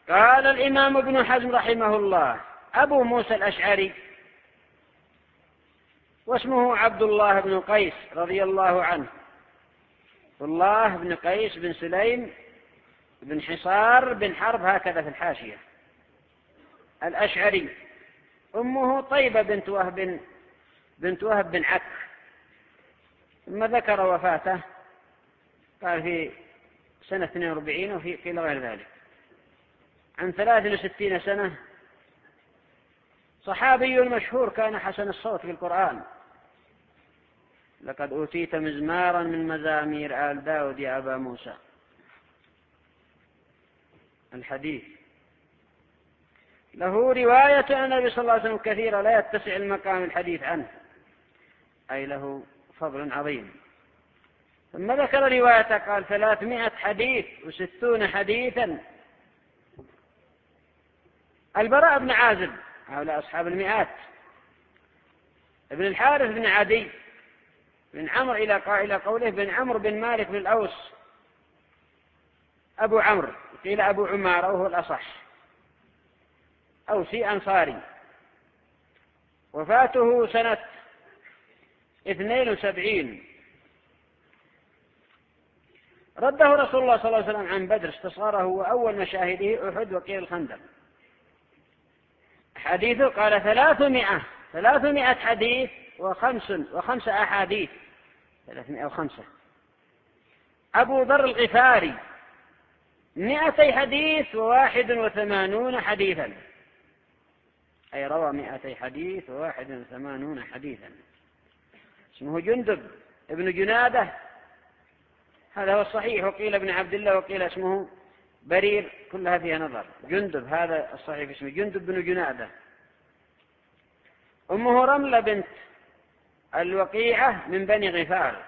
قال الإمام ابن حزم رحمه الله: أبو موسى الأشعري واسمه عبد الله بن قيس رضي الله عنه، عبد الله بن قيس بن سليم بن حصار بن حرب، هكذا في الحاشية، الأشعري. أمه طيبة بنت وهب بن عك. ثم ذكر وفاته، قال في سنة 42 وفي غير ذلك، عن 63 سنة. صحابي مشهور، كان حسن الصوت في القرآن. لقد أوتيت مزمارا من مزامير آل داود يا أبا موسى، الحديث. له رواية عن النبي صلى الله عليه وسلم كثيرة لا يتسع المقام الحديث عنه، أي له فضل عظيم. ثم ذكر رواية قال 300 حديث و60 حديثا. البراء بن عازب، هؤلاء أصحاب المئات، ابن الحارث بن عدي بن عمرو، إلى قوله بن عمرو بن مالك بن الأوس، أبو عمرو، قيل أبو عمارة وهو الأصح، أوسي أنصاري، وفاته سنة 72. رده رسول الله صلى الله عليه وسلم عن بدر، استصغره، وأول مشاهده أحد وقيل الخندق. حديثه قال 300 حديث وخمس أحاديث، 305. أبو ذر الغفاري 200 حديث و81 حديثا، أي روى 200 حديث و81 حديثا. اسمه جندب ابن جنادة، هذا هو الصحيح، وقيل ابن عبد الله، وقيل اسمه برير، كلها فيها نظر. جندب هذا الصحيح، اسمه جندب بن جنادة. أمه رملة بنت الوقيعة من بني غفار،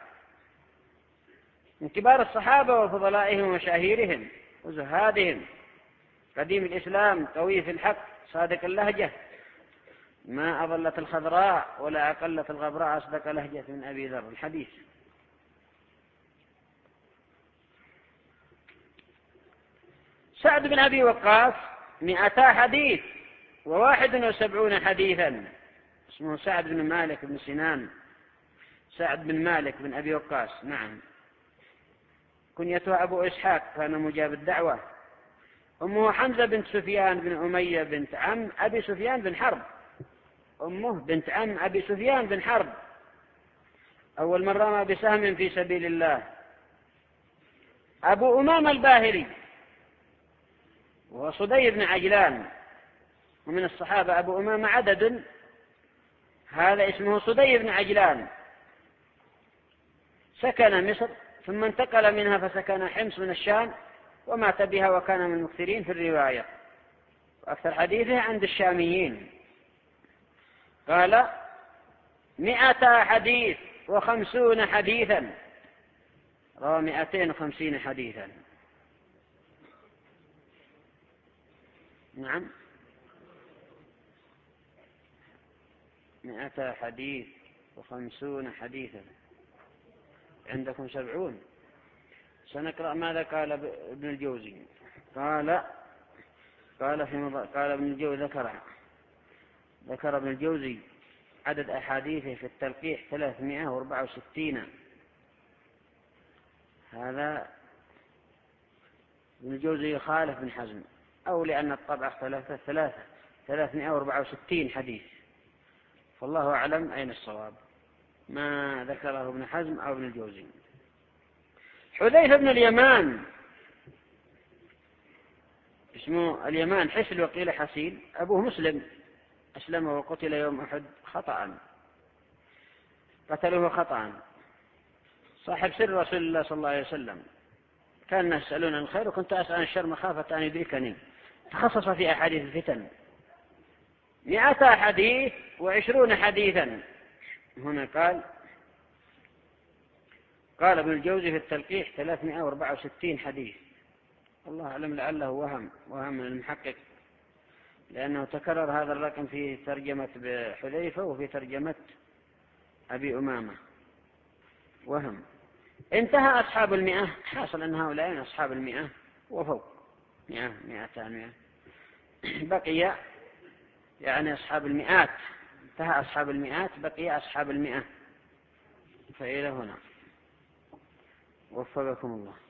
من كبار الصحابة وفضلائهم ومشاهيرهم وزهادهم، قديم الإسلام، قوي في الحق، صادق اللهجة، ما أظلت الخضراء ولا أقلت الغبراء، أصدق لهجة من أبي ذر، الحديث. سعد بن أبي وقاص 200 حديث و71 حديثا. اسمه سعد بن مالك بن سنان، سعد بن مالك بن أبي وقاص، نعم. كنيته أبو إسحاق، كان مجاب الدعوة. أمه حمزة بنت سفيان بن أمية بنت عم أبي سفيان بن حرب، أمه بنت عم أبي سفيان بن حرب، أول من رمى بسهم في سبيل الله. أبو أمامة الباهلي وصدي بن عجلان، ومن الصحابة أبو أمامة عدد، هذا اسمه صدي بن عجلان، سكن مصر ثم انتقل منها فسكن حمص من الشام، ومات بها، وكان من المكثرين في الرواية، وأكثر حديثه عند الشاميين. قال 200 حديث و50 حديثا، روى 250 حديثا، نعم، 200 حديث و50 حديثا. عندكم 70. سنقرأ ماذا قال ابن الجوزي. قال ابن الجوزي ذكر ابن الجوزي عدد أحاديثه في التلقيح 364. هذا ابن الجوزي يخالف ابن حزم، أو لأن الطبع اختلفت، 364 حديث، فالله أعلم أين الصواب، ما ذكره ابن حزم أو ابن الجوزي. حذيفة بن اليمان، اسمه اليمان حسل وقيل حسين، أبوه مسلم، أسلم وقتل يوم أحد خطأ، قتلوه خطأ، صاحب سر رسول الله صلى الله عليه وسلم، كان الناس يسألون عن الخير وكنت أسأل عن الشر مخافة أن يدركني، تخصص في أحاديث الفتن. 200 حديث و20 حديثا. هنا قال ابن الجوزي في التلقيح 364 حديث، الله أعلم، لعله وهم من المحقق، لأنه تكرر هذا الرقم في ترجمة بحذيفة وفي ترجمة أبي أمامة، وهم. انتهى أصحاب 100، حاصل أن هؤلاء أصحاب 100 وفوق، 100 200. بقي يعني أصحاب المئات، انتهى أصحاب المئات، بقي أصحاب المئة. فإلى هنا وفقكم الله.